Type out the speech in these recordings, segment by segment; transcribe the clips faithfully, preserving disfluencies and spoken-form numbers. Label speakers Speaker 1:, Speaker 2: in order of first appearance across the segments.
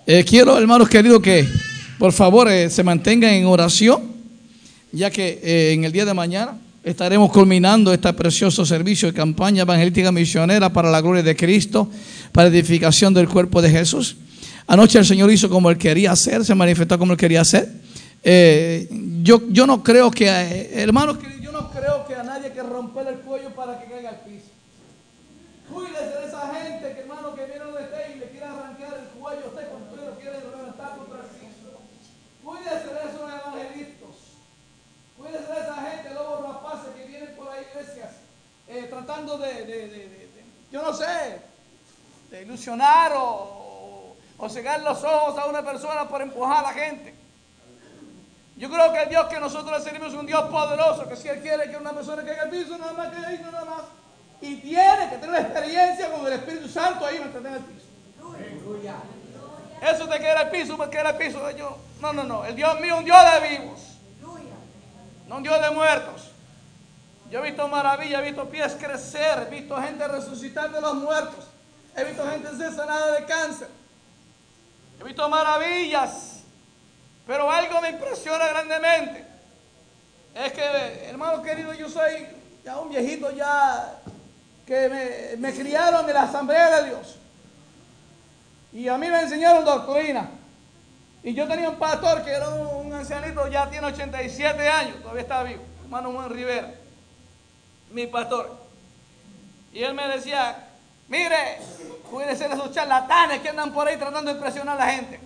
Speaker 1: Eh, quiero, hermanos queridos, que por favor eh, se mantengan en oración, ya que eh, en el día de mañana estaremos culminando este precioso servicio de campaña evangelística misionera para la gloria de Cristo, para edificación del cuerpo de Jesús. Anoche el Señor hizo como Él quería hacer, se manifestó como Él quería hacer. Eh, yo, yo no creo que, eh, hermanos queridos, yo no creo que a nadie hay que romperle el cuello para que caiga al piso. Cuídese de esa gente que, hermano, que viene donde usted y le quiere arrancar el cuello a usted, cuando usted lo quiere reventar contra el piso. Cuídese de esos evangelistas. Cuídese de esa gente, lobos rapaces que vienen por ahí, iglesias, eh, tratando de, de, de, de, de, yo no sé, de ilusionar o, o cegar los ojos a una persona por empujar a la gente. Yo creo que el Dios que nosotros le servimos es un Dios poderoso, que si Él quiere que una persona caiga al piso, nada más que ahí, nada más. Y tiene que tener la experiencia con el Espíritu Santo ahí mientras está en el piso. Aleluya. Eso de caer al piso, porque caer al piso de yo. No, no, no. El Dios mío es un Dios de vivos, no un Dios de muertos. Yo he visto maravillas, he visto pies crecer, he visto gente resucitar de los muertos, he visto gente ser sanada de cáncer, he visto maravillas, pero algo me impresiona grandemente. Es que, hermano querido, yo soy ya un viejito ya que me, me criaron en la Asamblea de Dios. Y a mí me enseñaron doctrina. Y yo tenía un pastor que era un, un ancianito, ya tiene ochenta y siete años, todavía está vivo, hermano Juan Rivera, mi pastor. Y él me decía, mire, cuídese de esos charlatanes que andan por ahí tratando de impresionar a la gente.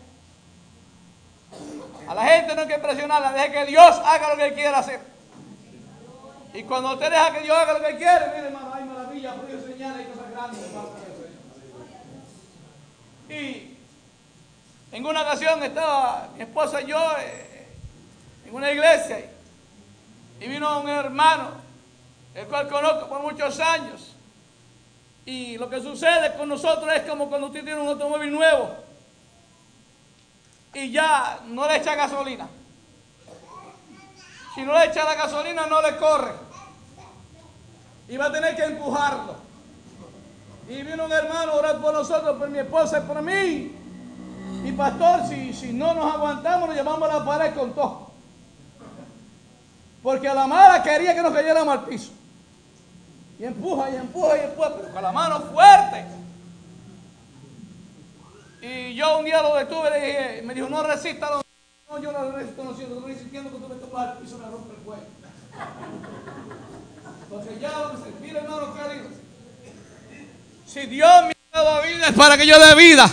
Speaker 1: A la gente no hay que impresionarla, deje que Dios haga lo que Él quiera hacer. Y cuando usted deja que Dios haga lo que Él quiere, mire, hermano, hay maravillas, prodigios, señales y cosas grandes. Y en una ocasión estaba mi esposa y yo eh, en una iglesia y, y vino un hermano, el cual conozco por muchos años. Y lo que sucede con nosotros es como cuando usted tiene un automóvil nuevo y ya no le echa gasolina. Si no le echa la gasolina, no le corre. Y va a tener que empujarlo. Y vino un hermano a orar por nosotros, por mi esposa y por mí. Y pastor, si, si no nos aguantamos, nos llevamos a la pared con todo. Porque a la mala quería que nos cayéramos al piso. Y empuja, y empuja, y empuja, pero con la mano fuerte. Y yo un día lo detuve y le dije, me dijo, no resista. No, yo no resisto, no siento, estoy sintiendo que tú me tomas al piso y me rompe el cuello. Porque ya vamos a mire, hermano querido, si Dios me ha dado vida es para que yo dé vida.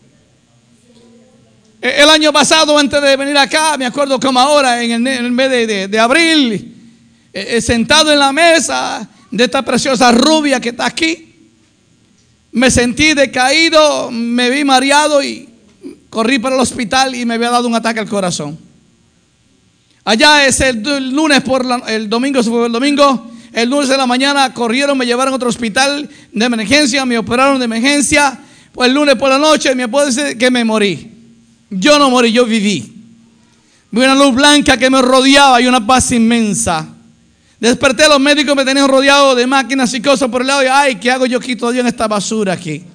Speaker 1: El año pasado, antes de venir acá, me acuerdo como ahora, en el, en el mes de, de, de abril, eh, sentado en la mesa de esta preciosa rubia que está aquí, me sentí decaído, me vi mareado y corrí para el hospital y me había dado un ataque al corazón. Allá es el, el lunes por la, el domingo, se fue el domingo, el lunes de la mañana corrieron, me llevaron a otro hospital de emergencia, me operaron de emergencia. Pues el lunes por la noche mi esposa dice que me morí. Yo no morí, yo viví. Vi una luz blanca que me rodeaba y una paz inmensa. Desperté, los médicos me tenían rodeado de máquinas y cosas por el lado y ay, ¿qué hago yo aquí todavía en esta basura aquí?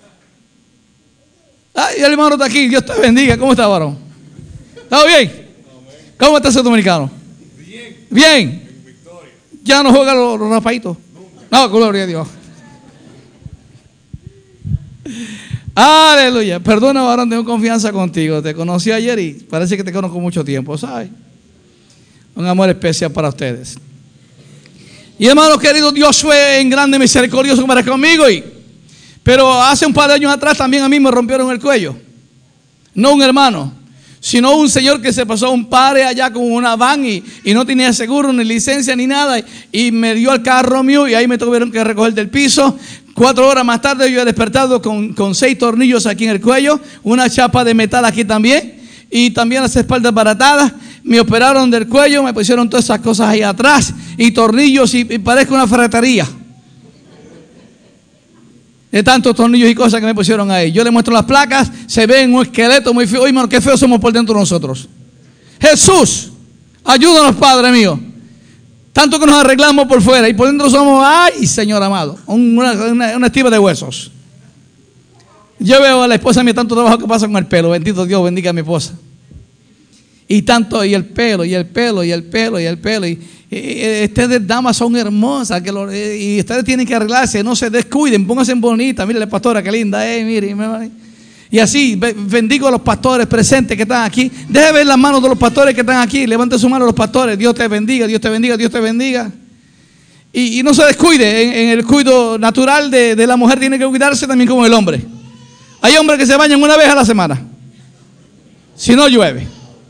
Speaker 1: Ay, el hermano está aquí, Dios te bendiga. ¿Cómo está, varón? ¿Está bien? ¿Cómo está ese dominicano? Bien. Bien. Ya no juega los, los rapaditos. No, gloria a Dios. Aleluya. Perdona, varón, tengo confianza contigo. Te conocí ayer y parece que te conozco mucho tiempo, ¿sabes? Un amor especial para ustedes. Y hermanos queridos, Dios fue en grande misericordioso para conmigo. Y, pero hace un par de años atrás también a mí me rompieron el cuello. No un hermano, sino un señor que se pasó un pare allá con una van y, y no tenía seguro, ni licencia, ni nada. Y, y me dio el carro mío y ahí me tuvieron que recoger del piso. Cuatro horas más tarde yo he despertado con, con seis tornillos aquí en el cuello, una chapa de metal aquí también y también las espaldas baratadas. Me operaron del cuello, me pusieron todas esas cosas ahí atrás y tornillos y, y parezco una ferretería de tantos tornillos y cosas que me pusieron ahí. Yo le muestro las placas, se ven un esqueleto muy feo. Oye, hermano, qué feo somos por dentro nosotros. Jesús, ayúdanos, Padre mío. Tanto que nos arreglamos por fuera y por dentro somos, ay, Señor amado, una, una, una estiva de huesos. Yo veo a la esposa mía tanto trabajo que pasa con el pelo. Bendito Dios, bendiga a mi esposa. Y tanto, y el pelo, y el pelo, y el pelo, y el pelo. Y, y, y ustedes, damas, son hermosas. Que lo, y ustedes tienen que arreglarse, no se descuiden, pónganse bonitas. Mire la pastora, qué linda, eh, mire. Y así, bendigo a los pastores presentes que están aquí. Deje ver las manos de los pastores que están aquí. Levante su mano a los pastores. Dios te bendiga, Dios te bendiga, Dios te bendiga. Y, y no se descuide. En, en el cuidado natural de, de la mujer tiene que cuidarse también como el hombre. Hay hombres que se bañan una vez a la semana. Si no llueve.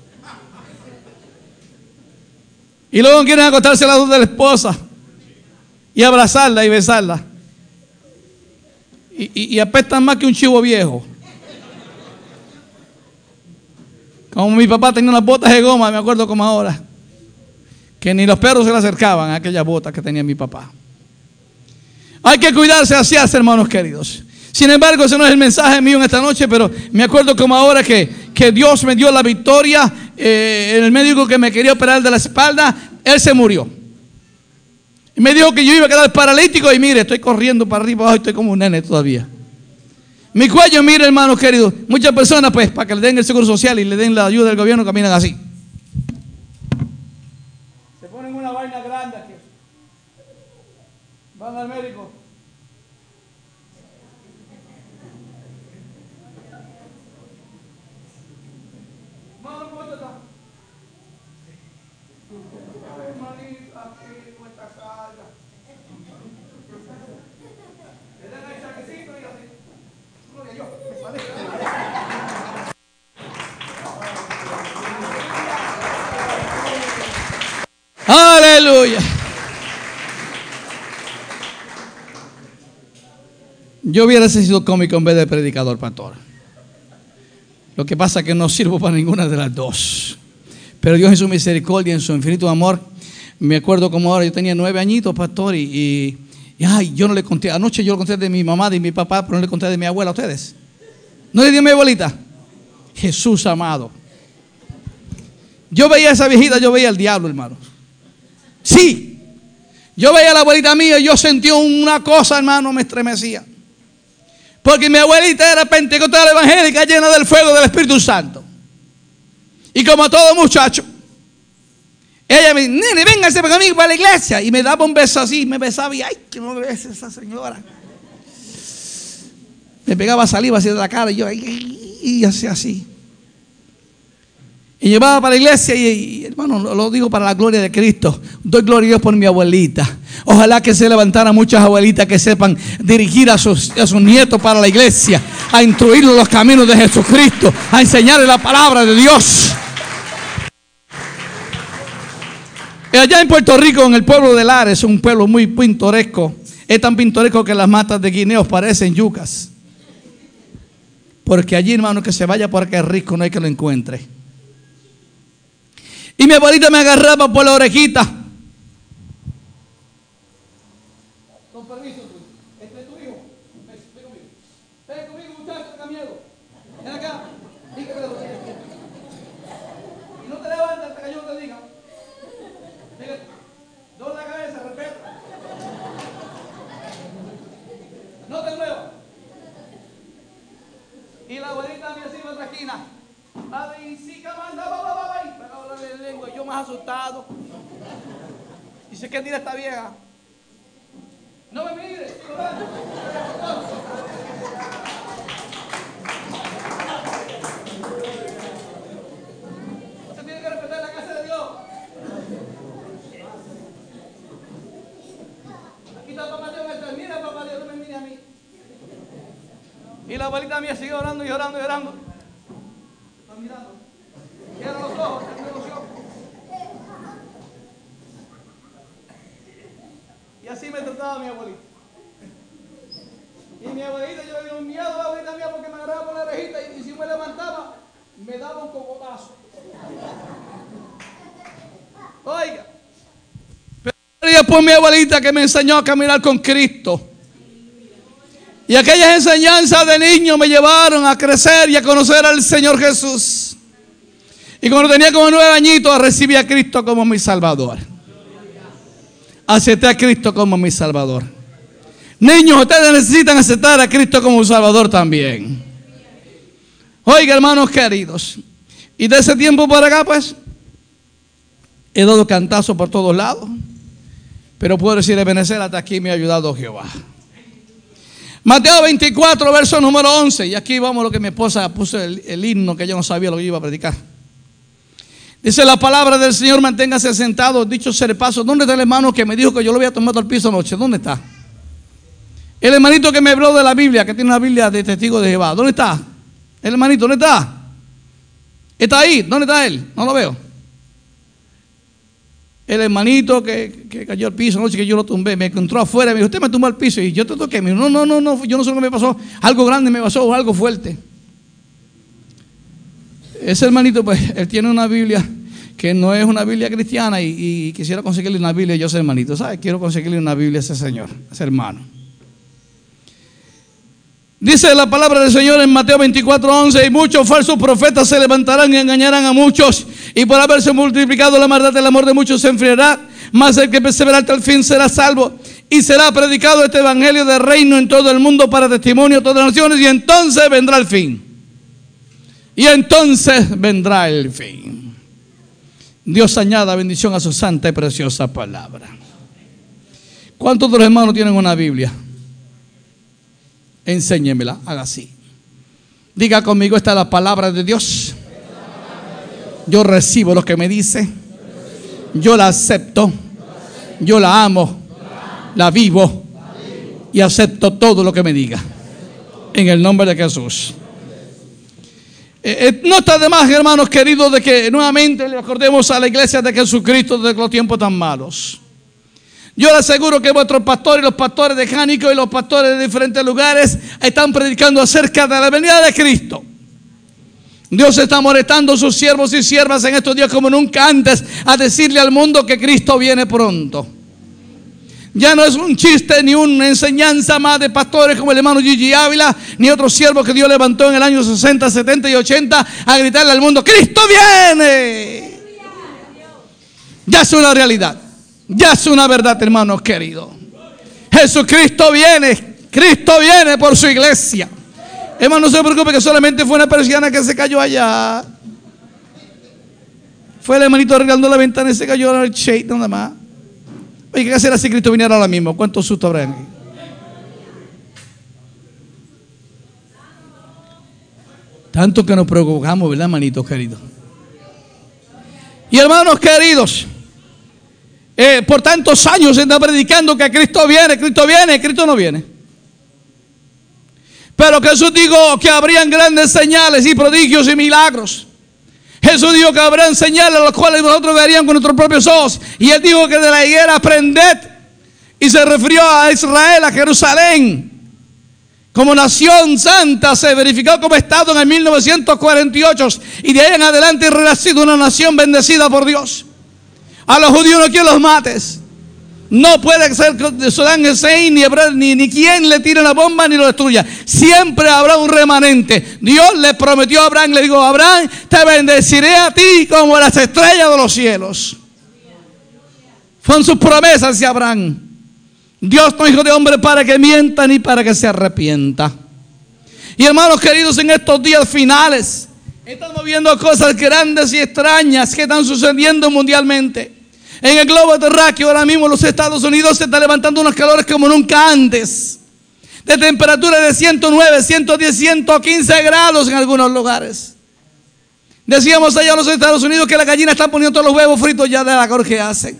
Speaker 1: Y luego quieren acostarse al lado de la esposa y abrazarla y besarla. Y, y, y apestan más que un chivo viejo. Como mi papá tenía unas botas de goma, me acuerdo como ahora, que ni los perros se le acercaban a aquellas botas que tenía mi papá. Hay que cuidarse así, hermanos queridos. Sin embargo, ese no es el mensaje mío en esta noche, pero me acuerdo como ahora que, que Dios me dio la victoria. Eh, el médico que me quería operar de la espalda, él se murió. Y me dijo que yo iba a quedar paralítico y mire, estoy corriendo para arriba abajo y estoy como un nene todavía. Mi cuello, mire, hermanos queridos, muchas personas pues para que le den el seguro social y le den la ayuda del gobierno caminan así. Se ponen una vaina grande aquí. Van al médico. Aleluya. Yo hubiera sido cómico en vez de predicador, pastor. Lo que pasa es que no sirvo para ninguna de las dos. Pero Dios en su misericordia, en su infinito amor, me acuerdo como ahora, yo tenía nueve añitos, pastor, y, y, y ay, yo no le conté, anoche yo le conté de mi mamá, de mi papá, pero no le conté de mi abuela a ustedes. ¿No le di a mi abuelita? Jesús amado. Yo veía a esa viejita, yo veía al diablo, hermano. Sí, yo veía a la abuelita mía y yo sentí una cosa, hermano, me estremecía. Porque mi abuelita era pentecostal evangélica, llena del fuego del Espíritu Santo. Y como todo muchacho, ella me dice, nene, véngase conmigo para la iglesia. Y me daba un beso así, me besaba y ay, que no me bese esa señora. Me pegaba saliva así de la cara y yo, y, y hacía así. Y llevaba para la iglesia y, y hermano, lo, lo digo para la gloria de Cristo. Doy gloria a Dios por mi abuelita. Ojalá que se levantaran muchas abuelitas que sepan dirigir a sus, a sus nietos para la iglesia, a instruirlos los caminos de Jesucristo, a enseñarles la palabra de Dios. Y allá en Puerto Rico, en el pueblo de Lares, un pueblo muy pintoresco. Es tan pintoresco que las matas de guineos parecen yucas. Porque allí, hermano, que se vaya porque es rico, no hay que lo encuentre. Y mi abuelita me agarraba por la orejita. Con permiso, este es tu hijo. Ven conmigo. Ven conmigo, muchacho, tenga miedo. Ven acá. Dígame. Y no te levantes hasta que yo te diga. Fíjate. Dobla la cabeza, respeta. No te muevas. Y la abuelita me hacía otra esquina. Padre, y sí, camanda, va, va, va, va. Lengua, yo más asustado. Dice, ¿qué tira esta vieja? No me mires, sigo dando. Usted tiene que respetar la casa de Dios. Aquí está papá Dios, me mira papá Dios, no me mire a mí. Y la abuelita mía sigue orando y orando y orando. Está mirando. Cierra los ojos, cierra los ojos. Y así me trataba mi abuelita. Y mi abuelita, yo le dio un miedo a la abuelita mía porque me agarraba por la orejita y, y si me levantaba, me daba un cocotazo. Oiga, pero por mi abuelita que me enseñó a caminar con Cristo. Y aquellas enseñanzas de niño me llevaron a crecer y a conocer al Señor Jesús. Y cuando tenía como nueve añitos, recibí a Cristo como mi Salvador. Acepté a Cristo como mi Salvador. Niños, ustedes necesitan aceptar a Cristo como Salvador también. Oiga, hermanos queridos, y de ese tiempo para acá, pues, he dado cantazos por todos lados, pero puedo decir, Ebenezer, hasta aquí me ha ayudado Jehová. Mateo veinticuatro, verso número once, y aquí vamos a lo que mi esposa puso el, el himno, que yo no sabía lo que yo iba a predicar. Dice la palabra del Señor: manténgase sentado, dicho sea de paso. ¿Dónde está el hermano que me dijo que yo lo había tomado al piso anoche? ¿Dónde está? El hermanito que me habló de la Biblia, que tiene una Biblia de testigo de Jehová. ¿Dónde está? El hermanito, ¿dónde está? ¿Está ahí? ¿Dónde está él? No lo veo. El hermanito que, que cayó al piso anoche, que yo lo tumbé, me encontró afuera, me dijo: usted me tumbó al piso y yo te toqué. Me dijo: no, no, no, no, yo no sé lo que me pasó. Algo grande me pasó o algo fuerte. Ese hermanito, pues, él tiene una Biblia que no es una Biblia cristiana y, y quisiera conseguirle una Biblia. Yo, ese hermanito, ¿sabes? Quiero conseguirle una Biblia a ese señor, a ese hermano. Dice la palabra del Señor en Mateo veinticuatro, once: y muchos falsos profetas se levantarán y engañarán a muchos, y por haberse multiplicado la maldad, el amor de muchos se enfriará, mas el que persevera hasta el fin será salvo. Y será predicado este evangelio del reino en todo el mundo para testimonio a todas las naciones, y entonces vendrá el fin. Y entonces vendrá el fin. Dios añada bendición a su santa y preciosa palabra. ¿Cuántos de los hermanos tienen una Biblia? Enséñemela, haga así. Diga conmigo: esta es la palabra de Dios. Yo recibo lo que me dice. Yo la acepto. Yo la amo. La vivo. Y acepto todo lo que me diga. En el nombre de Jesús. Eh, eh, no está de más, hermanos queridos, de que nuevamente le acordemos a la iglesia de Jesucristo de los tiempos tan malos. Yo le aseguro que vuestros pastores y los pastores de Jánico y los pastores de diferentes lugares están predicando acerca de la venida de Cristo. Dios está molestando a sus siervos y siervas en estos días como nunca antes a decirle al mundo que Cristo viene pronto. Ya no es un chiste ni una enseñanza más de pastores como el hermano Gigi Ávila, ni otros siervos que Dios levantó en el año sesenta, setenta y ochenta a gritarle al mundo: ¡Cristo viene! Ya es una realidad. Ya es una verdad, hermanos queridos. Jesucristo viene. Cristo viene por su iglesia. Hermano, no se preocupe que solamente fue una persiana que se cayó allá. Fue el hermanito arreglando la ventana y se cayó en el shade nada más. Oye, ¿qué hacer si Cristo viniera ahora mismo? ¿Cuántos sustos habrá? Tanto que nos preocupamos, ¿verdad, hermanitos queridos? Y hermanos queridos, Eh, por tantos años se está predicando que Cristo viene, Cristo viene, Cristo no viene. Pero Jesús dijo que habrían grandes señales y prodigios y milagros. Jesús dijo que habrían señales a las cuales nosotros veríamos con nuestros propios ojos. Y Él dijo que de la higuera aprended. Y se refirió a Israel, a Jerusalén, como nación santa. Se verificó como estado en el mil novecientos cuarenta y ocho. Y de ahí en adelante ha sido una nación bendecida por Dios. A los judíos no quieren los mates. No puede ser Saddam Hussein ni, ni, ni quien le tire la bomba ni lo destruya. Siempre habrá un remanente. Dios le prometió a Abraham, le dijo: Abraham, te bendeciré a ti como las estrellas de los cielos. Fueron sus promesas hacia Abraham. Dios no es hijo de hombre para que mienta ni para que se arrepienta. Y hermanos queridos, en estos días finales estamos viendo cosas grandes y extrañas que están sucediendo mundialmente. En el globo terráqueo ahora mismo los Estados Unidos se están levantando unos calores como nunca antes. De temperaturas de ciento nueve, ciento diez, ciento quince grados en algunos lugares. Decíamos allá en los Estados Unidos que las gallinas están poniendo todos los huevos fritos ya de la calor que hacen.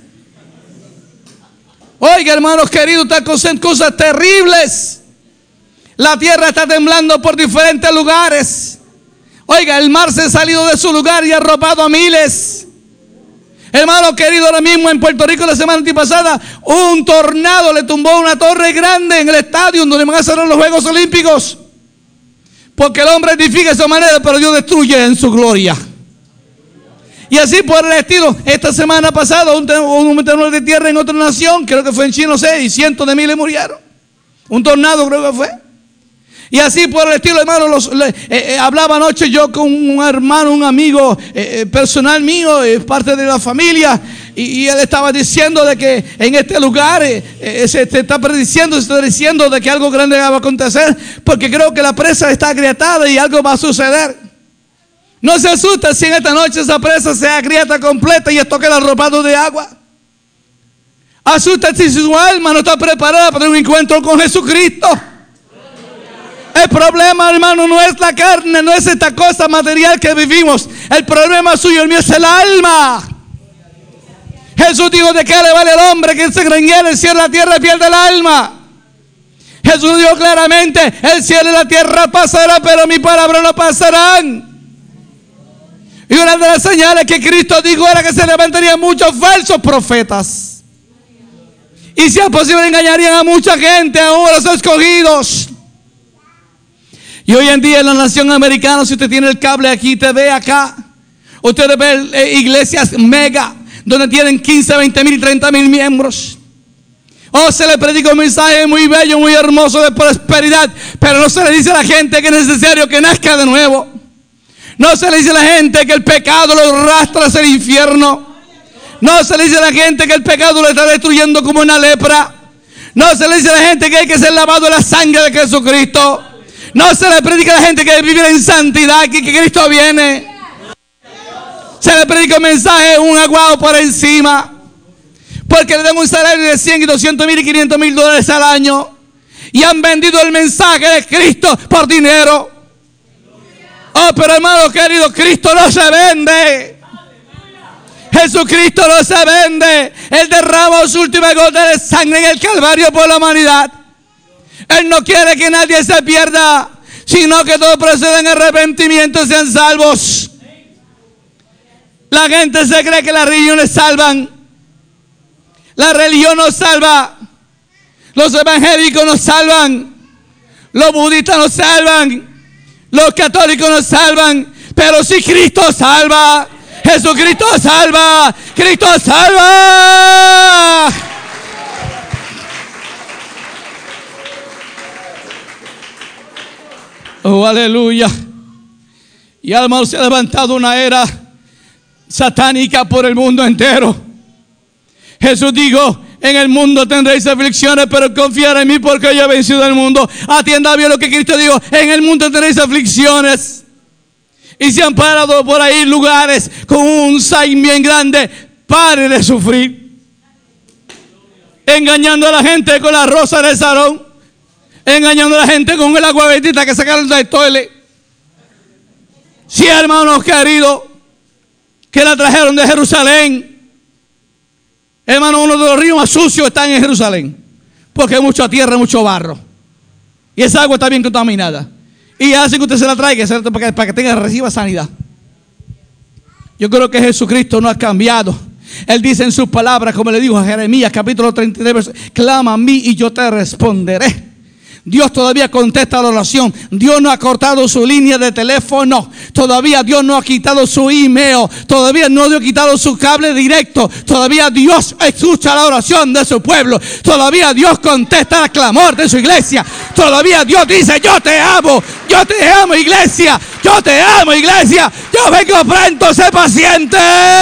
Speaker 1: Oiga, hermanos queridos, están cosas terribles. La tierra está temblando por diferentes lugares. Oiga, el mar se ha salido de su lugar y ha arropado a miles. Hermano querido, ahora mismo en Puerto Rico la semana antipasada un tornado le tumbó una torre grande en el estadio donde van a hacer los Juegos Olímpicos. Porque el hombre edifica de esa manera, pero Dios destruye en su gloria. Y así por el estilo, esta semana pasada un, un temblor de tierra en otra nación, creo que fue en China, no sé, y cientos de miles murieron. Un tornado creo que fue. Y así por el estilo, hermano, los, eh, eh, hablaba anoche yo con un hermano, un amigo eh, personal mío, eh, parte de la familia, Y, y él estaba diciendo de que en este lugar eh, eh, se te está prediciendo, se está diciendo de que algo grande va a acontecer, porque creo que la presa está agrietada y algo va a suceder. No se asusta si en esta noche esa presa se agrieta completa y esto queda arropado de agua. Asusta si su alma no está preparada para un encuentro con Jesucristo. El problema, hermano, no es la carne, no es esta cosa material que vivimos. El problema suyo, el mío, es el alma. Jesús dijo: ¿de qué le vale al hombre que se creyera el cielo y la tierra y pierde el alma? Jesús dijo claramente: el cielo y la tierra pasarán, pero mi palabra no pasarán. Y una de las señales que Cristo dijo era que se levantarían muchos falsos profetas. Y si es posible engañarían a mucha gente, aún a los escogidos. Y hoy en día en la nación americana, si usted tiene el cable aquí, te ve acá, usted ve eh, iglesias mega, donde tienen quince, veinte mil y treinta mil miembros. Oh, se le predica un mensaje muy bello, muy hermoso de prosperidad, pero no se le dice a la gente que es necesario que nazca de nuevo. No se le dice a la gente que el pecado lo arrastra hacia el infierno. No se le dice a la gente que el pecado lo está destruyendo como una lepra. No se le dice a la gente que hay que ser lavado en la sangre de Jesucristo. No se le predica a la gente que debe vivir en santidad, que, que Cristo viene. Se le predica un mensaje, un aguado por encima, porque le dan un salario de cien y doscientos mil y quinientos mil dólares al año, y han vendido el mensaje de Cristo por dinero. Oh, pero hermano querido, Cristo no se vende. Jesucristo no se vende. Él derramó su última gota de sangre en el Calvario por la humanidad. Él no quiere que nadie se pierda, sino que todos procedan en arrepentimiento y sean salvos. La gente se cree que las religiones salvan. La religión nos salva. Los evangélicos nos salvan. Los budistas nos salvan. Los católicos nos salvan. Pero si Cristo salva, Jesucristo salva, Cristo salva. Oh, aleluya. Y hermano, se ha levantado una era satánica por el mundo entero. Jesús dijo: en el mundo tendréis aflicciones, pero confiad en mí porque yo he vencido el mundo. Atienda bien lo que Cristo dijo: en el mundo tendréis aflicciones. Y se han parado por ahí lugares con un sign bien grande: pare de sufrir. Engañando a la gente con la rosa del salón. Engañando a la gente con el agua bendita que sacaron del toile. Sí, hermanos queridos, que la trajeron de Jerusalén. Hermano, uno de los ríos más sucios está en Jerusalén, porque hay mucha tierra, mucho barro, y esa agua está bien contaminada. Y hace que usted se la traiga para que, para que tenga, reciba sanidad. Yo creo que Jesucristo no ha cambiado. Él dice en sus palabras, como le dijo a Jeremías capítulo treinta y tres, verso: clama a mí y yo te responderé. Dios todavía contesta la oración. Dios no ha cortado su línea de teléfono. Todavía Dios no ha quitado su email. Todavía no ha quitado su cable directo. Todavía Dios escucha la oración de su pueblo. Todavía Dios contesta el clamor de su iglesia. Todavía Dios dice: yo te amo, yo te amo, iglesia, yo te amo, iglesia, yo vengo pronto, sé paciente.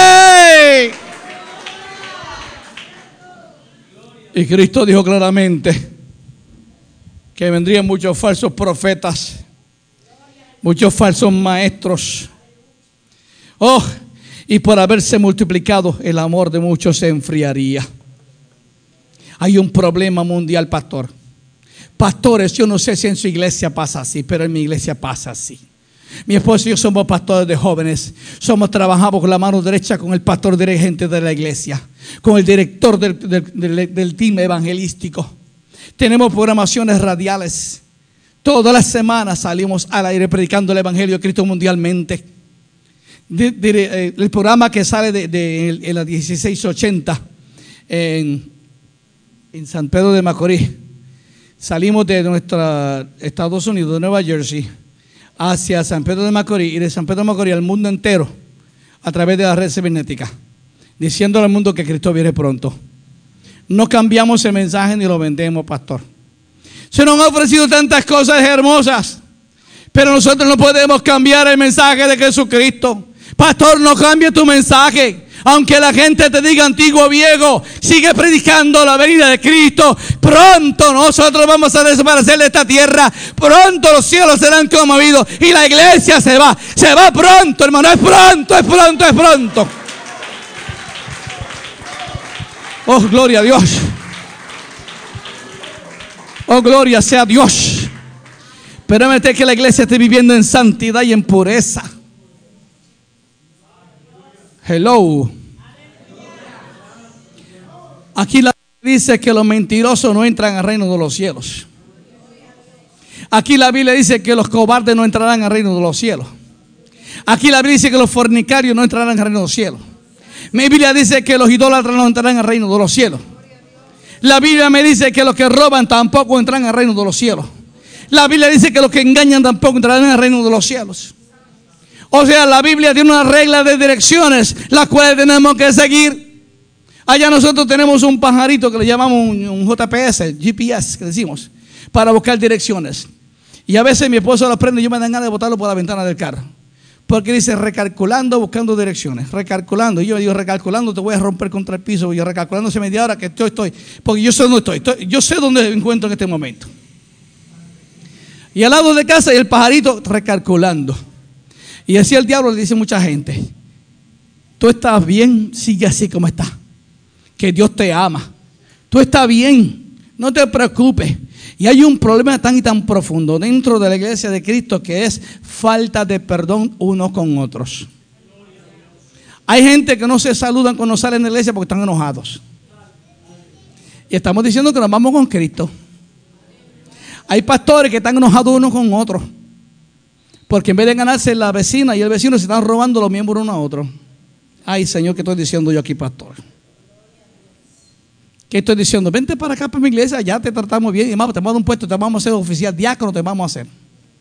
Speaker 1: Y Cristo dijo claramente que vendrían muchos falsos profetas, muchos falsos maestros. Oh, y por haberse multiplicado, el amor de muchos se enfriaría. Hay un problema mundial, pastor. Pastores, yo no sé si en su iglesia pasa así, pero en mi iglesia pasa así. Mi esposo y yo somos pastores de jóvenes. Somos, trabajamos con la mano derecha con el pastor dirigente de la iglesia, con el director del, del, del, del team evangelístico. Tenemos programaciones radiales. Todas las semanas salimos al aire predicando el evangelio de Cristo mundialmente. De, de, de, el programa que sale de, de, de la dieciséis ochenta en, en San Pedro de Macorís. Salimos de nuestra Estados Unidos, de Nueva Jersey, hacia San Pedro de Macorís, y de San Pedro de Macorís al mundo entero a través de la red cibernética, diciéndole al mundo que Cristo viene pronto. No cambiamos el mensaje ni lo vendemos, pastor. Se nos han ofrecido tantas cosas hermosas, pero nosotros no podemos cambiar el mensaje de Jesucristo. Pastor, no cambie tu mensaje. Aunque la gente te diga antiguo viejo, sigue predicando la venida de Cristo. Pronto nosotros vamos a desaparecer de esta tierra. Pronto los cielos serán conmovidos y la iglesia se va. Se va pronto, hermano. Es pronto, es pronto, es pronto. Oh, gloria a Dios. Oh, gloria sea a Dios. Permíteme que la iglesia esté viviendo en santidad y en pureza. Hello. Aquí la Biblia dice que los mentirosos no entran al reino de los cielos. Aquí la Biblia dice que los cobardes no entrarán al reino de los cielos. Aquí la Biblia dice que los fornicarios no entrarán al reino de los cielos. Mi Biblia dice que los idólatras no entrarán al reino de los cielos. La Biblia me dice que los que roban tampoco entrarán al reino de los cielos. La Biblia dice que los que engañan tampoco entrarán al reino de los cielos. O sea, la Biblia tiene una regla de direcciones, las cuales tenemos que seguir. Allá nosotros tenemos un pajarito que le llamamos un, un J P S, G P S, que decimos, para buscar direcciones. Y a veces mi esposo lo prende y yo me dan ganas de botarlo por la ventana del carro. Porque dice recalculando, buscando direcciones, recalculando. Y yo digo, recalculando, te voy a romper contra el piso. Y yo recalculando hace media hora que estoy, estoy. Porque yo sé dónde estoy, estoy yo sé dónde me encuentro en este momento. Y al lado de casa y el pajarito recalculando. Y así el diablo le dice a mucha gente: tú estás bien, sigue así como estás, que Dios te ama. Tú estás bien, no te preocupes. Y hay un problema tan y tan profundo dentro de la iglesia de Cristo, que es falta de perdón unos con otros. Hay gente que no se saludan cuando salen de la iglesia porque están enojados. Y estamos diciendo que nos vamos con Cristo. Hay pastores que están enojados unos con otros, porque en vez de ganarse la vecina y el vecino, se están robando los miembros uno a otro. Ay, Señor, ¿qué estoy diciendo yo aquí, pastor? ¿Qué estoy diciendo? Vente para acá, para mi iglesia, ya te tratamos bien. Y más, te vamos a dar un puesto, te vamos a hacer oficial, diácono, te vamos a hacer.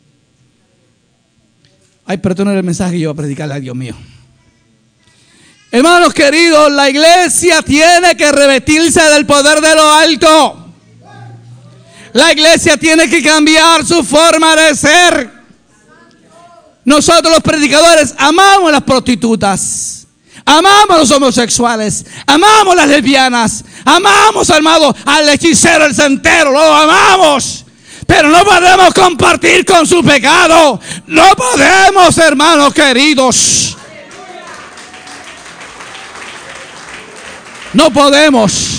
Speaker 1: Ay, pero esto no era el mensaje que yo iba a predicarle, ay, Dios mío. Hermanos queridos, la iglesia tiene que revestirse del poder de lo alto. La iglesia tiene que cambiar su forma de ser. Nosotros los predicadores amamos a las prostitutas, amamos a los homosexuales, amamos a las lesbianas, amamos, hermano, al hechicero, al santero, lo amamos. Pero no podemos compartir con su pecado. No podemos, hermanos queridos. No podemos.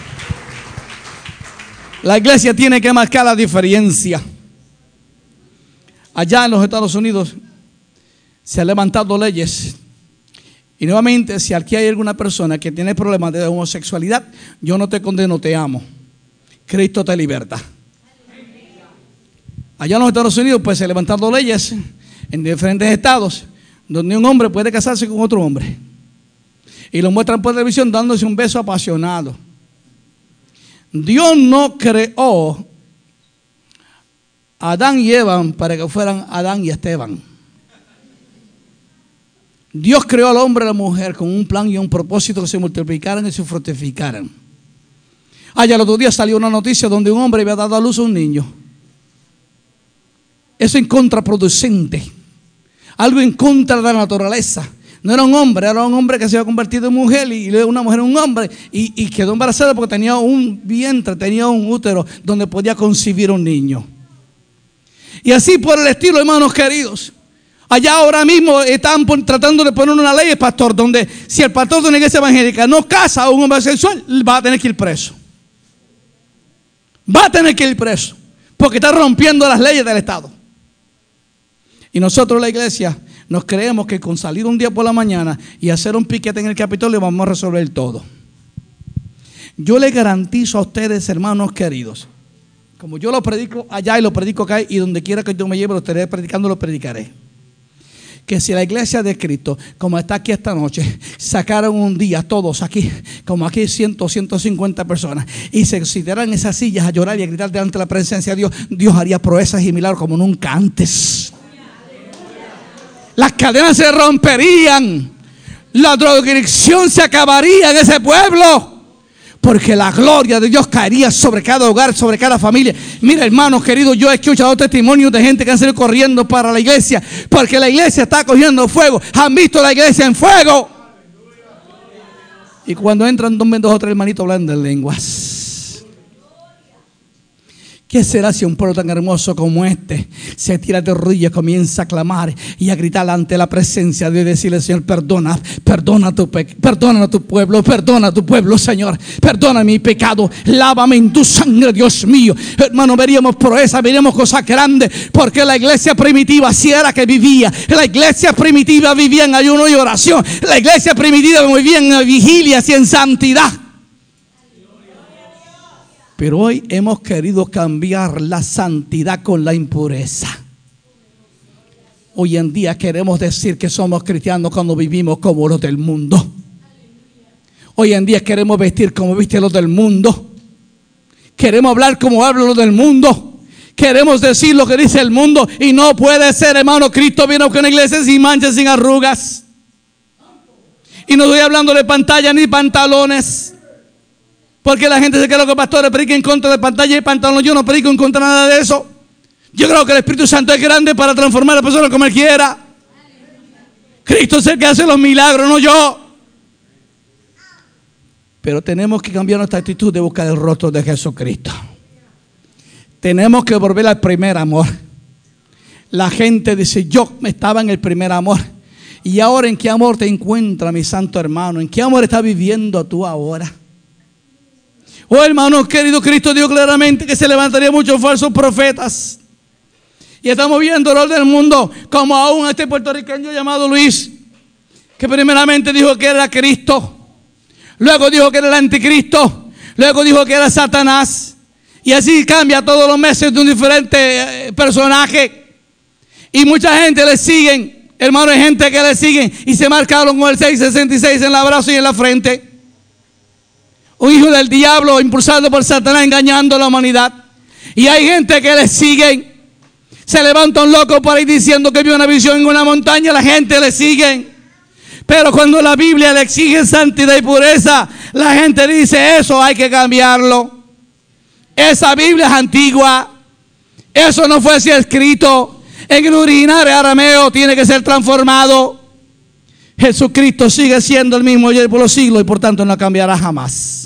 Speaker 1: La iglesia tiene que marcar la diferencia. Allá en los Estados Unidos se han levantado leyes. Y nuevamente, si aquí hay alguna persona que tiene problemas de homosexualidad, yo no te condeno, te amo. Cristo te liberta. Allá en los Estados Unidos pues se han levantado leyes en diferentes estados donde un hombre puede casarse con otro hombre. Y lo muestran por televisión dándose un beso apasionado. Dios no creó a Adán y Eva para que fueran Adán y Esteban. Dios creó al hombre y a la mujer con un plan y un propósito, que se multiplicaran y se fructificaran. Allá el otro día salió una noticia donde un hombre había dado a luz a un niño. Eso es contraproducente. Algo en contra de la naturaleza. No era un hombre, era un hombre que se había convertido en mujer, y luego una mujer en un hombre, y, y quedó embarazada porque tenía un vientre, tenía un útero donde podía concebir un niño. Y así por el estilo, hermanos queridos. Allá ahora mismo están tratando de poner una ley, pastor, donde si el pastor de una iglesia evangélica no casa a un hombre sexual, va a tener que ir preso. Va a tener que ir preso, porque está rompiendo las leyes del Estado. Y nosotros, la iglesia, nos creemos que con salir un día por la mañana y hacer un piquete en el Capitolio vamos a resolver todo. Yo les garantizo a ustedes, hermanos queridos, como yo lo predico allá y lo predico acá, y donde quiera que yo me lleve, lo estaré predicando, lo predicaré, que si la iglesia de Cristo, como está aquí esta noche, sacaron un día todos aquí, como aquí cien, ciento cincuenta personas, y se sentaran en esas sillas a llorar y a gritar delante de la presencia de Dios, Dios haría proezas y milagros como nunca antes. Las cadenas se romperían, la drogadicción se acabaría en ese pueblo, porque la gloria de Dios caería sobre cada hogar, sobre cada familia. Mira, hermanos queridos, yo he escuchado testimonios de gente que han salido corriendo para la iglesia, porque la iglesia está cogiendo fuego. ¿Han visto la iglesia en fuego? Y cuando entran dos, dos o tres hermanitos hablando en lenguas. ¿Qué será si un pueblo tan hermoso como este se tira de rodillas, comienza a clamar y a gritar ante la presencia de Dios y decirle: Señor, perdona, perdona tu pe- perdona a tu pueblo, perdona a tu pueblo, Señor, perdona mi pecado, lávame en tu sangre, Dios mío. Hermano, veríamos proeza, veríamos cosas grandes, porque la iglesia primitiva así era que vivía. La iglesia primitiva vivía en ayuno y oración. La iglesia primitiva vivía en vigilias y en santidad. Pero hoy hemos querido cambiar la santidad con la impureza. Hoy en día queremos decir que somos cristianos cuando vivimos como los del mundo. Hoy en día queremos vestir como visten los del mundo. Queremos hablar como hablan los del mundo. Queremos decir lo que dice el mundo. Y no puede ser, hermano. Cristo vino con una iglesia sin manchas, sin arrugas. Y no estoy hablando de pantalla ni pantalones. Porque la gente se cree que los pastores predican en contra de pantalla y pantalones. Yo no predico en contra de nada de eso. Yo creo que el Espíritu Santo es grande para transformar a la persona como Él quiera. Cristo es el que hace los milagros, no yo. Pero tenemos que cambiar nuestra actitud de buscar el rostro de Jesucristo. Tenemos que volver al primer amor. La gente dice: yo estaba en el primer amor. Y ahora, ¿en qué amor te encuentras, mi santo hermano? ¿En qué amor estás viviendo tú ahora? Oh, hermanos queridos, Cristo dijo claramente que se levantaría muchos falsos profetas. Y estamos viendo el orden del mundo, como aún este puertorriqueño llamado Luis, que primeramente dijo que era Cristo, luego dijo que era el anticristo, luego dijo que era Satanás, y así cambia todos los meses de un diferente personaje. Y mucha gente le siguen, hermano, hay gente que le siguen y se marcaron con el seiscientos sesenta y seis en el brazo y en la frente. Un hijo del diablo impulsado por Satanás, engañando a la humanidad. Y hay gente que le siguen. Se levanta un loco por ahí diciendo que vio una visión en una montaña. La gente le sigue. Pero cuando la Biblia le exige santidad y pureza, la gente dice: eso hay que cambiarlo. Esa Biblia es antigua. Eso no fue así escrito. En el original arameo tiene que ser transformado. Jesucristo sigue siendo el mismo ayer por los siglos y por tanto no cambiará jamás.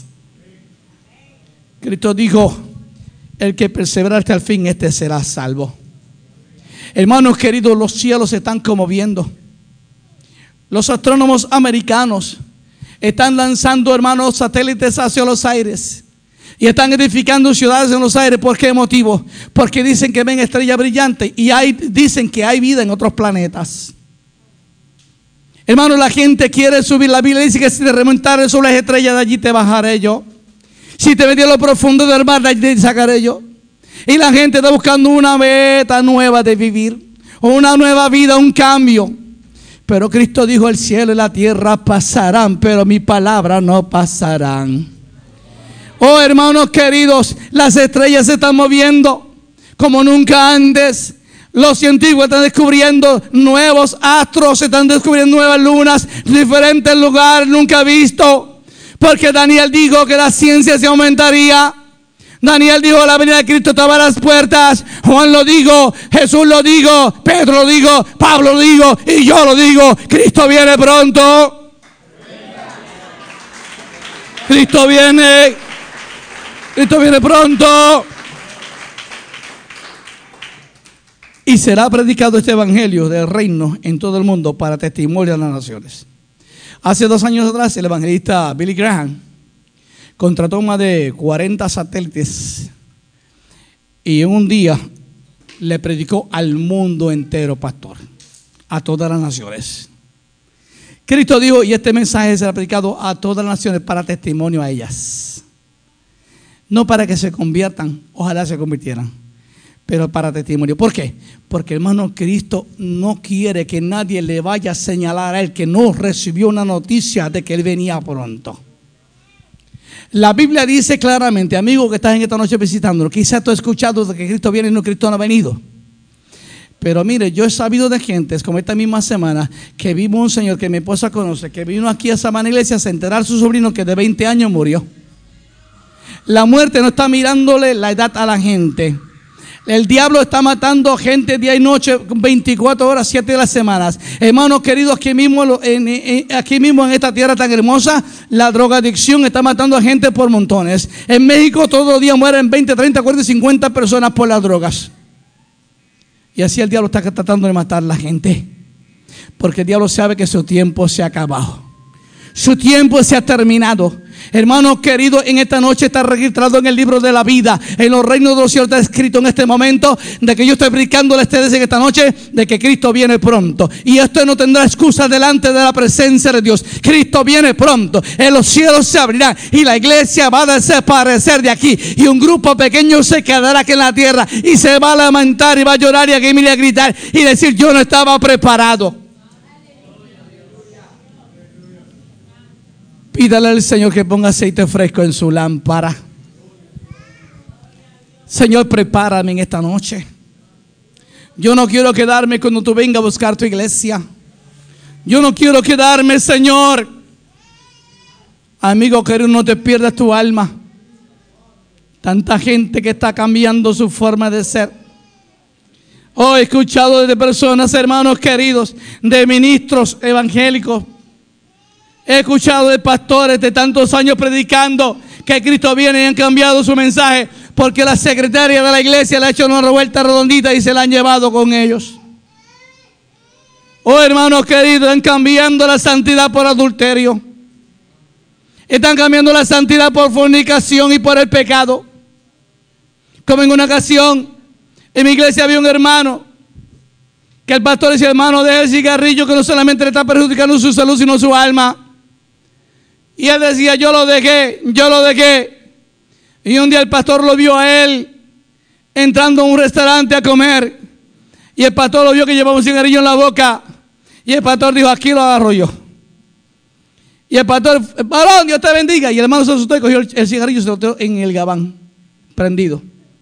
Speaker 1: Cristo dijo: el que persevera hasta el fin, este será salvo. Hermanos queridos, los cielos se están conmoviendo. Los astrónomos americanos están lanzando, hermanos, satélites hacia los aires y están edificando ciudades en los aires. ¿Por qué motivo? Porque dicen que ven estrellas brillantes y hay, dicen que hay vida en otros planetas. Hermano, la gente quiere subir. La Biblia dice que si te remontares sobre las estrellas, de allí te bajaré yo. Si te metí a lo profundo del mar, de allí te sacaré yo. Y la gente está buscando una meta nueva de vivir, una nueva vida, un cambio. Pero Cristo dijo: el cielo y la tierra pasarán, pero mi palabra no pasarán. Oh, hermanos queridos, las estrellas se están moviendo como nunca antes. Los científicos están descubriendo nuevos astros, se están descubriendo nuevas lunas, diferentes lugares nunca vistos. Porque Daniel dijo que la ciencia se aumentaría. Daniel dijo: la venida de Cristo estaba a las puertas. Juan lo dijo, Jesús lo dijo, Pedro lo dijo, Pablo lo dijo y yo lo digo. Cristo viene pronto. Cristo viene. Cristo viene pronto. Y será predicado este evangelio del reino en todo el mundo para testimonio a las naciones. Hace dos años atrás, el evangelista Billy Graham contrató más de cuarenta satélites y en un día le predicó al mundo entero, pastor, a todas las naciones. Cristo dijo: y este mensaje será predicado a todas las naciones para testimonio a ellas. No para que se conviertan, ojalá se convirtieran, pero para testimonio. ¿Por qué? Porque, hermano, Cristo no quiere que nadie le vaya a señalar a Él que no recibió una noticia de que Él venía pronto. La Biblia dice claramente, amigo que estás en esta noche visitándonos, quizás tú has escuchado de que Cristo viene y no, Cristo no ha venido. Pero mire, yo he sabido de gentes como esta misma semana que vimos un señor que mi esposa conoce, que vino aquí a esa Sabana Iglesia a enterar a su sobrino que de veinte años murió. La muerte no está mirándole la edad a la gente. El diablo está matando gente día y noche, veinticuatro horas, siete de las semanas. Hermanos queridos, aquí mismo en, en, aquí mismo en esta tierra tan hermosa, la drogadicción está matando a gente por montones. En México todos los días mueren veinte, treinta, cuarenta, cincuenta personas por las drogas. Y así el diablo está tratando de matar a la gente. Porque el diablo sabe que su tiempo se ha acabado. Su tiempo se ha terminado. Hermanos queridos, en esta noche está registrado en el libro de la vida, en los reinos de los cielos está escrito en este momento, de que yo estoy predicándole a ustedes en esta noche, de que Cristo viene pronto. Y esto no tendrá excusa delante de la presencia de Dios. Cristo viene pronto, en los cielos se abrirán y la iglesia va a desaparecer de aquí. Y un grupo pequeño se quedará aquí en la tierra y se va a lamentar y va a llorar y a gemir y a gritar y decir: yo no estaba preparado. Pídale al Señor que ponga aceite fresco en su lámpara. Señor, prepárame en esta noche. Yo no quiero quedarme cuando tú vengas a buscar tu iglesia. Yo no quiero quedarme, Señor. Amigo querido, no te pierdas tu alma. Tanta gente que está cambiando su forma de ser. Oh, he escuchado de personas, hermanos queridos, de ministros evangélicos. He escuchado de pastores de tantos años predicando que Cristo viene y han cambiado su mensaje porque la secretaria de la iglesia le ha hecho una revuelta redondita y se la han llevado con ellos. Oh, hermanos queridos, están cambiando la santidad por adulterio. Están cambiando la santidad por fornicación y por el pecado. Como en una ocasión en mi iglesia había un hermano que el pastor decía: hermano, deje el cigarrillo, que no solamente le está perjudicando su salud sino su alma. Y él decía: yo lo dejé, yo lo dejé. Y un día el pastor lo vio a él entrando a un restaurante a comer. Y el pastor lo vio que llevaba un cigarrillo en la boca. Y el pastor dijo: aquí lo agarro yo. Y el pastor: varón, Dios te bendiga. Y el hermano se asustó y cogió el, el cigarrillo y se lo tiró en el gabán, prendido.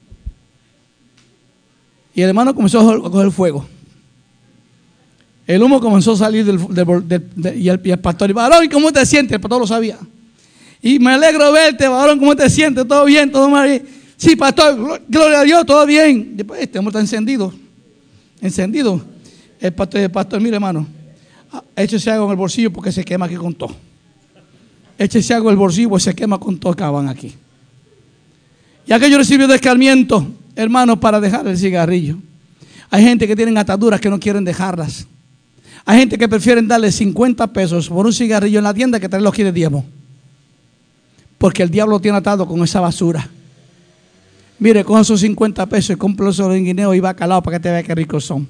Speaker 1: Y el hermano comenzó a coger fuego. El humo comenzó a salir del, del, del, del y, el, y el pastor: varón, ¿cómo te sientes? El pastor lo sabía. Y me alegro verte, varón, ¿cómo te sientes? ¿Todo bien? ¿Todo mal? Sí, pastor, gloria a Dios, todo bien. Después, este hombre está encendido. Encendido. El pastor, el pastor: mire, hermano, échese algo en el bolsillo porque se quema aquí con todo. Échese algo en el bolsillo y se quema con todo, acaban aquí. Y aquello recibió descarmiento, hermano, para dejar el cigarrillo. Hay gente que tienen ataduras que no quieren dejarlas. Hay gente que prefieren darle cincuenta pesos por un cigarrillo en la tienda que traerlo aquí de diezmo. Porque el diablo lo tiene atado con esa basura. Mire, con esos cincuenta pesos y compra esos en guineo y va calado para que te vea qué ricos son.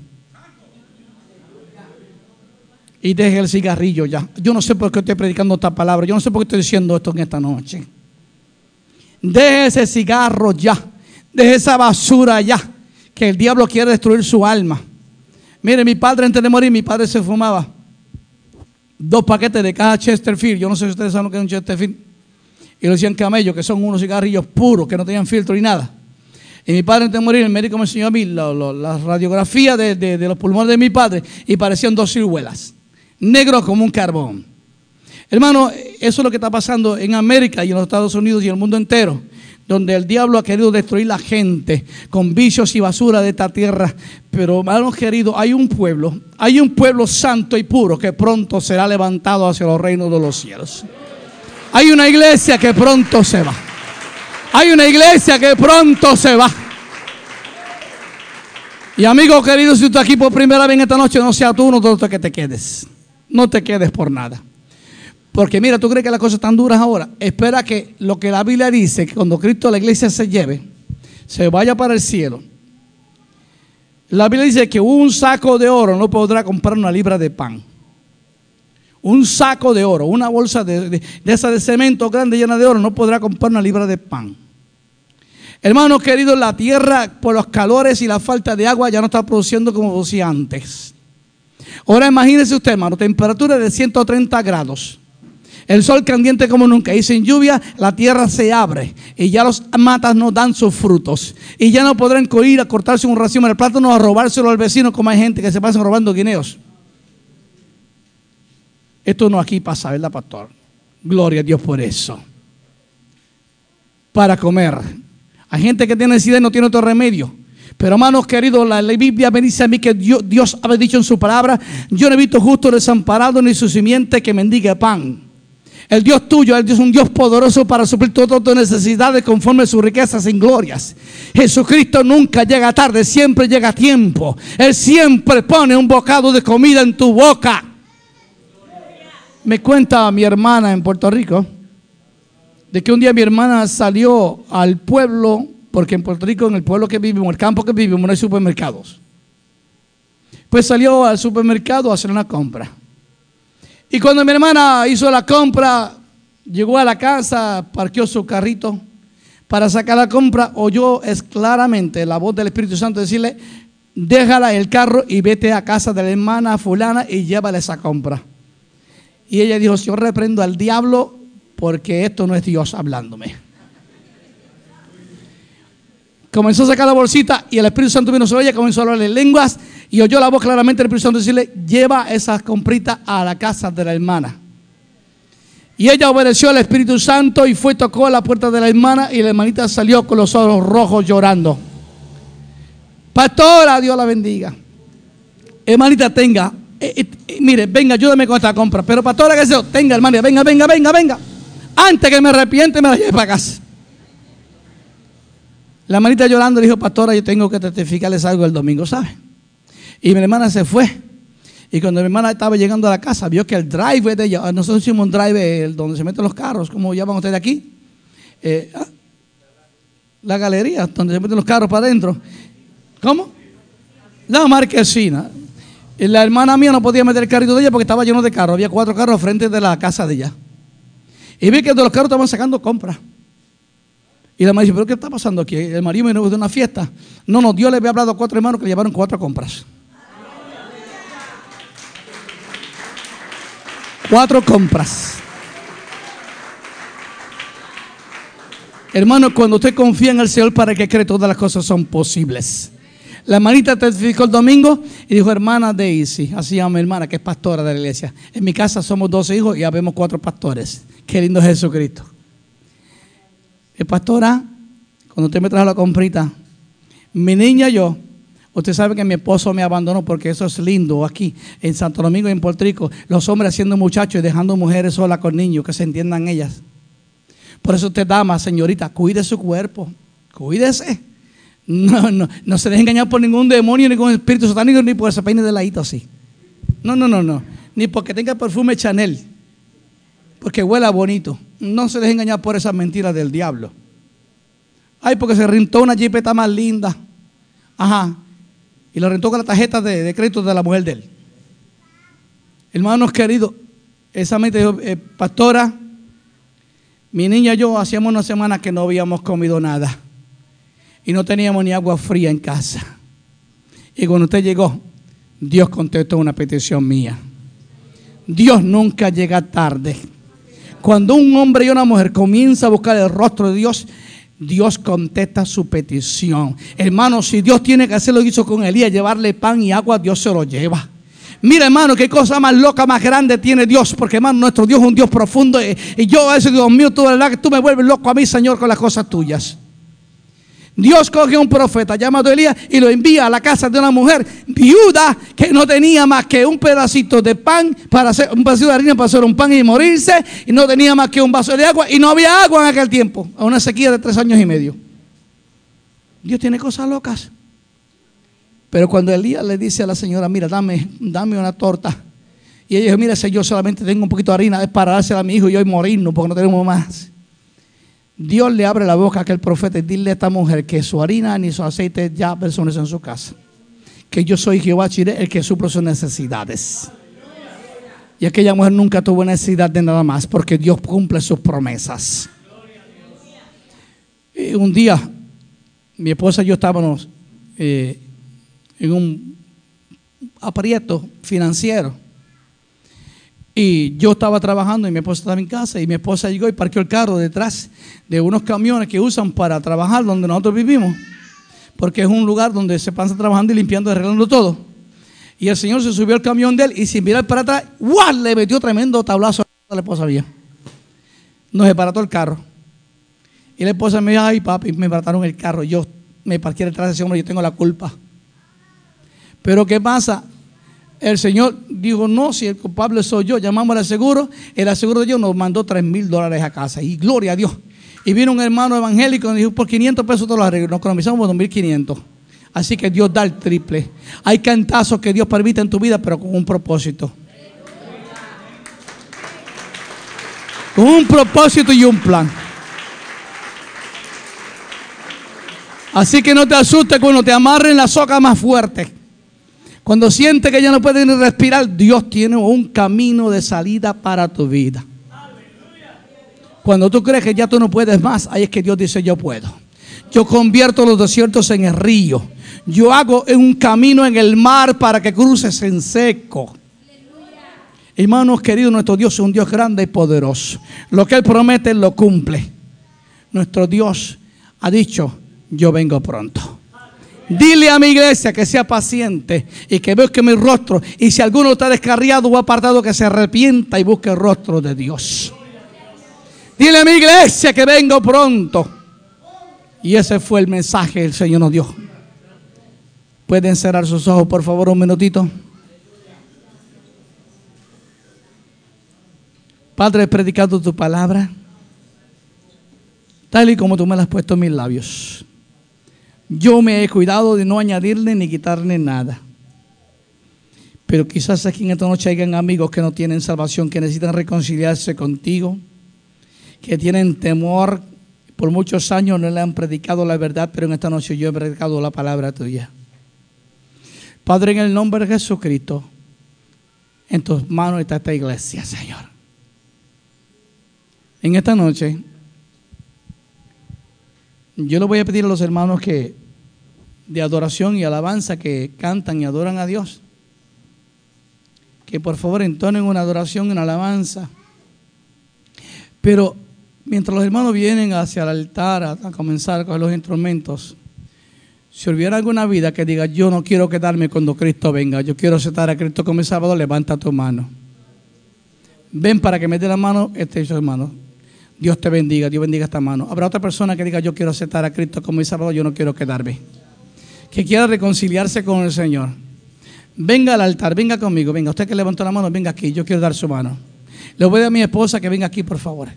Speaker 1: Y deje el cigarrillo ya. Yo no sé por qué estoy predicando esta palabra. Yo no sé por qué estoy diciendo esto en esta noche. Deje ese cigarro ya. Deje esa basura ya. Que el diablo quiere destruir su alma. Mire, mi padre antes de morir, mi padre se fumaba dos paquetes de caja Chesterfield. Yo no sé si ustedes saben lo que es un Chesterfield. Y lo decían camello, que son unos cigarrillos puros, que no tenían filtro ni nada. Y mi padre antes de morir, el médico me enseñó a mí la, la, la radiografía de, de, de los pulmones de mi padre y parecían dos ciruelas, negros como un carbón. Hermano, eso es lo que está pasando en América y en los Estados Unidos y en el mundo entero, donde el diablo ha querido destruir la gente con vicios y basura de esta tierra. Pero, hermanos queridos, hay un pueblo, hay un pueblo santo y puro que pronto será levantado hacia los reinos de los cielos. Hay una iglesia que pronto se va. Hay una iglesia que pronto se va. Y amigo querido, si tú estás aquí por primera vez en esta noche, no sea tú uno de los que te quedes. No te quedes por nada. Porque mira, ¿tú crees que las cosas están duras ahora? Espera que lo que la Biblia dice, que cuando Cristo la iglesia se lleve, se vaya para el cielo. La Biblia dice que un saco de oro no podrá comprar una libra de pan. Un saco de oro, una bolsa de, de, de esa de cemento grande llena de oro no podrá comprar una libra de pan. Hermanos queridos, la tierra por los calores y la falta de agua ya no está produciendo como producía antes. Ahora imagínese usted, hermano, temperatura de ciento treinta grados. El sol caliente como nunca y sin lluvia, la tierra se abre y ya los matas no dan sus frutos. Y ya no podrán ir a cortarse un racimo de plátano a robárselo al vecino, como hay gente que se pasa robando guineos. Esto no aquí pasa, ¿verdad, pastor? Gloria a Dios por eso. Para comer. Hay gente que tiene necesidad y no tiene otro remedio. Pero hermanos queridos, la, la Biblia me dice a mí que Dios, Dios ha dicho en su palabra: yo no he visto justo desamparado ni su simiente que mendigue pan. El Dios tuyo, Él es un Dios poderoso para suplir todas tus necesidades conforme a sus riquezas en glorias. Jesucristo nunca llega tarde, siempre llega a tiempo. Él siempre pone un bocado de comida en tu boca. Me cuenta mi hermana en Puerto Rico de que un día mi hermana salió al pueblo, porque en Puerto Rico, en el pueblo que vivimos, en el campo que vivimos, no hay supermercados. Pues salió al supermercado a hacer una compra. Y cuando mi hermana hizo la compra, llegó a la casa, parqueó su carrito para sacar la compra, oyó es claramente la voz del Espíritu Santo decirle: déjala el carro y vete a casa de la hermana fulana y llévale esa compra. Y ella dijo: yo reprendo al diablo porque esto no es Dios hablándome. Comenzó a sacar la bolsita y el Espíritu Santo vino sobre ella, comenzó a hablarle en lenguas y oyó la voz claramente del Espíritu Santo decirle: lleva esas compritas a la casa de la hermana. Y ella obedeció al Espíritu Santo y fue, tocó a la puerta de la hermana y la hermanita salió con los ojos rojos llorando. Pastora, Dios la bendiga. Hermanita, tenga, eh, eh, mire, venga, ayúdame con esta compra. Pero pastora, que sea, tenga, hermana, venga, venga, venga, venga. Antes que me arrepiente, me la lleve para casa. La hermanita llorando dijo: pastora, yo tengo que testificarles algo el domingo, ¿sabe? Y mi hermana se fue. Y cuando mi hermana estaba llegando a la casa, vio que el drive de ella, nosotros hicimos un drive donde se meten los carros, ¿cómo llaman ustedes aquí? Eh, ¿ah? La galería, donde se meten los carros para adentro. ¿Cómo? La marquesina. Y la hermana mía no podía meter el carrito de ella porque estaba lleno de carros. Había cuatro carros frente de la casa de ella. Y vi que de los carros estaban sacando compras. Y la hermana dice: ¿pero qué está pasando aquí? El marido me vino de una fiesta. No, no, Dios le había hablado a cuatro hermanos que le llevaron cuatro compras. Cuatro compras. Hermano, cuando usted confía en el Señor, para que cree, todas las cosas son posibles. La hermanita testificó el domingo y dijo: hermana Daisy, así llama mi hermana, que es pastora de la iglesia. En mi casa somos doce hijos y habemos cuatro pastores. Qué lindo es Jesucristo. Eh, pastora, cuando usted me trajo la comprita, mi niña y yo, usted sabe que mi esposo me abandonó, porque eso es lindo aquí en Santo Domingo y en Puerto Rico, los hombres haciendo muchachos y dejando mujeres solas con niños, que se entiendan ellas. Por eso usted, dama, señorita, cuide su cuerpo, cuídese. No, no, no se deje engañar por ningún demonio, ni con espíritu satánico, ni por ese peine de ladito así. No, no, no, no. Ni porque tenga perfume Chanel, porque huela bonito. No se deje engañar por esas mentiras del diablo. Ay, porque se rentó una jipeta más linda. Ajá. Y lo rentó con la tarjeta de, de crédito de la mujer de él. Hermanos queridos, esa mente dijo: eh, pastora, mi niña y yo hacíamos una semana que no habíamos comido nada. Y no teníamos ni agua fría en casa. Y cuando usted llegó, Dios contestó una petición mía. Dios nunca llega tarde. Cuando un hombre y una mujer comienza a buscar el rostro de Dios, Dios contesta su petición. Hermano, si Dios tiene que hacer lo que hizo con Elías, llevarle pan y agua, Dios se lo lleva. Mira, hermano, qué cosa más loca, más grande tiene Dios. Porque, hermano, nuestro Dios es un Dios profundo. Y, y yo a veces, Dios mío, tú, ¿verdad? Que tú me vuelves loco a mí, Señor, con las cosas tuyas. Dios coge a un profeta llamado Elías y lo envía a la casa de una mujer viuda que no tenía más que un pedacito de pan para hacer, un pedacito de harina para hacer un pan y morirse, y no tenía más que un vaso de agua, y no había agua en aquel tiempo, a una sequía de tres años y medio. Dios tiene cosas locas. Pero cuando Elías le dice a la señora: mira, dame, dame una torta, y ella dijo: mira, si yo solamente tengo un poquito de harina, es para dársela a mi hijo y yo y morirnos porque no tenemos más. Dios le abre la boca a aquel profeta y dile a esta mujer que su harina ni su aceite ya personas en su casa. Que yo soy Jehová Jireh, el que suple sus necesidades. Y aquella mujer nunca tuvo necesidad de nada más, porque Dios cumple sus promesas. Y un día, mi esposa y yo estábamos eh, en un aprieto financiero. Y yo estaba trabajando y mi esposa estaba en casa, y mi esposa llegó y parqueó el carro detrás de unos camiones que usan para trabajar donde nosotros vivimos, porque es un lugar donde se pasa trabajando y limpiando y arreglando todo. Y el Señor se subió al camión de él y sin mirar para atrás, ¡guau!, le metió tremendo tablazo a la esposa mía. Nos desbarató el carro. Y la esposa me dijo: ay, papi, me desbarataron el carro. Yo me parqué detrás de ese hombre, yo tengo la culpa. Pero ¿qué pasa? El Señor dijo, no, si el culpable soy yo, llamamos al seguro. El aseguro de Dios nos mandó tres mil dólares a casa. Y gloria a Dios. Y vino un hermano evangélico y nos dijo, por quinientos pesos todos los arreglos. Nos economizamos por dos mil quinientos. Así que Dios da el triple. Hay cantazos que Dios permite en tu vida, pero con un propósito. Con un propósito y un plan. Así que no te asustes cuando te amarren la soga más fuerte. Cuando sientes que ya no puedes ni respirar, Dios tiene un camino de salida para tu vida. Cuando tú crees que ya tú no puedes más, ahí es que Dios dice, yo puedo. Yo convierto los desiertos en el río. Yo hago un camino en el mar para que cruces en seco. Hermanos queridos, nuestro Dios es un Dios grande y poderoso. Lo que Él promete, Él lo cumple. Nuestro Dios ha dicho, yo vengo pronto. Dile a mi iglesia que sea paciente y que busque mi rostro. Y si alguno está descarriado o apartado, que se arrepienta y busque el rostro de Dios. Dile a mi iglesia que vengo pronto. Y ese fue el mensaje que el Señor nos dio. ¿Pueden cerrar sus ojos, por favor, un minutito? Padre, he predicado tu palabra tal y como tú me la has puesto en mis labios. Yo me he cuidado de no añadirle ni quitarle nada. Pero quizás aquí en esta noche hayan amigos que no tienen salvación, que necesitan reconciliarse contigo, que tienen temor. Por muchos años no le han predicado la verdad, pero en esta noche yo he predicado la palabra tuya. Padre, en el nombre de Jesucristo, en tus manos está esta iglesia, Señor. En esta noche, yo le voy a pedir a los hermanos que de adoración y alabanza que cantan y adoran a Dios, que por favor entonen una adoración y una alabanza. Pero mientras los hermanos vienen hacia el altar a, a comenzar con los instrumentos, si hubiera alguna vida que diga, yo no quiero quedarme cuando Cristo venga, yo quiero aceptar a Cristo como mi Salvador, levanta tu mano. Ven para que me dé la mano este hermano. Dios te bendiga, Dios bendiga esta mano. Habrá otra persona que diga, yo quiero aceptar a Cristo como mi Salvador, yo no quiero quedarme. Que quiera reconciliarse con el Señor. Venga al altar, venga conmigo, venga. Usted que levantó la mano, venga aquí, yo quiero dar su mano. Le voy a mi esposa que venga aquí, por favor.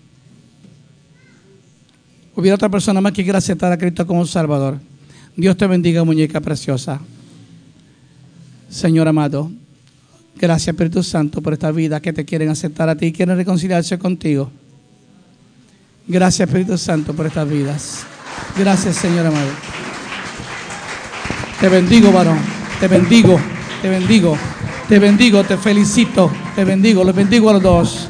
Speaker 1: Hubiera otra persona más que quiera aceptar a Cristo como Salvador. Dios te bendiga, muñeca preciosa. Señor amado, gracias Espíritu Santo por esta vida que te quieren aceptar a ti y quieren reconciliarse contigo. Gracias Espíritu Santo por estas vidas. Gracias Señor amado. Te bendigo, varón. Te bendigo, te bendigo, te bendigo, te felicito, te bendigo, los bendigo a los dos.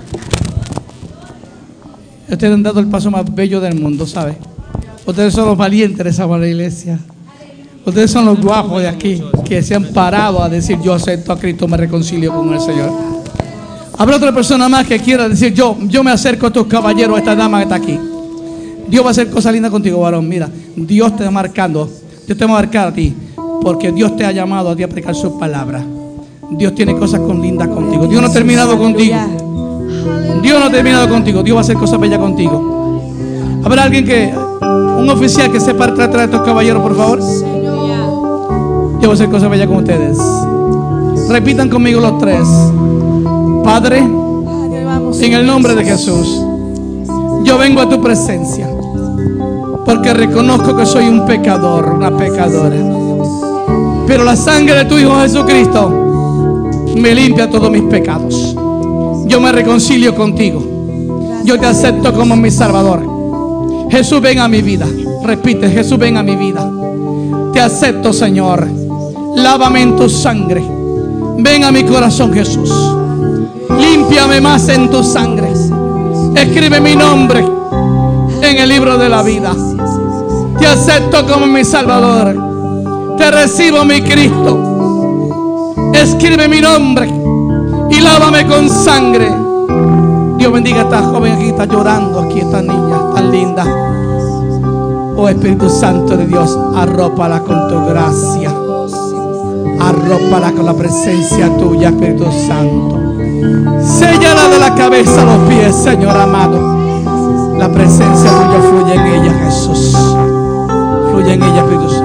Speaker 1: Ustedes han dado el paso más bello del mundo, ¿sabe? Ustedes son los valientes de esa buena iglesia. Ustedes son los guapos de aquí que se han parado a decir, yo acepto a Cristo, me reconcilio con el Señor. Habrá otra persona más que quiera decir, yo, yo me acerco a estos caballeros, a esta dama que está aquí. Dios va a hacer cosas lindas contigo, varón. Mira, Dios te está marcando, Dios te va a marcar a ti, porque Dios te ha llamado a ti a predicar sus palabras. Dios tiene cosas con lindas contigo. Dios no ha terminado contigo. Dios no ha terminado contigo. Dios va a hacer cosas bellas contigo. Habrá alguien que, un oficial que sepa tratar de estos caballeros, por favor. Dios va a hacer cosas bellas con ustedes. Repitan conmigo los tres. Padre, en el nombre de Jesús, yo vengo a tu presencia porque reconozco que soy un pecador, una pecadora. Pero la sangre de tu Hijo Jesucristo me limpia todos mis pecados. Yo me reconcilio contigo. Yo te acepto como mi Salvador. Jesús, ven a mi vida. Repite, Jesús, ven a mi vida. Te acepto, Señor. Lávame en tu sangre. Ven a mi corazón, Jesús. Límpiame más en tu sangre. Escribe mi nombre en el libro de la vida. Te acepto como mi Salvador. Te recibo, mi Cristo. Escribe mi nombre y lávame con sangre. Dios bendiga a esta joven aquí, está llorando aquí, esta niña tan linda. Oh Espíritu Santo de Dios, arrópala con tu gracia. Arrópala con la presencia tuya, Espíritu Santo. Séllala de la cabeza a los pies, Señor amado. La presencia tuya fluye en ella, Jesús. Fluye en ella, Espíritu Santo.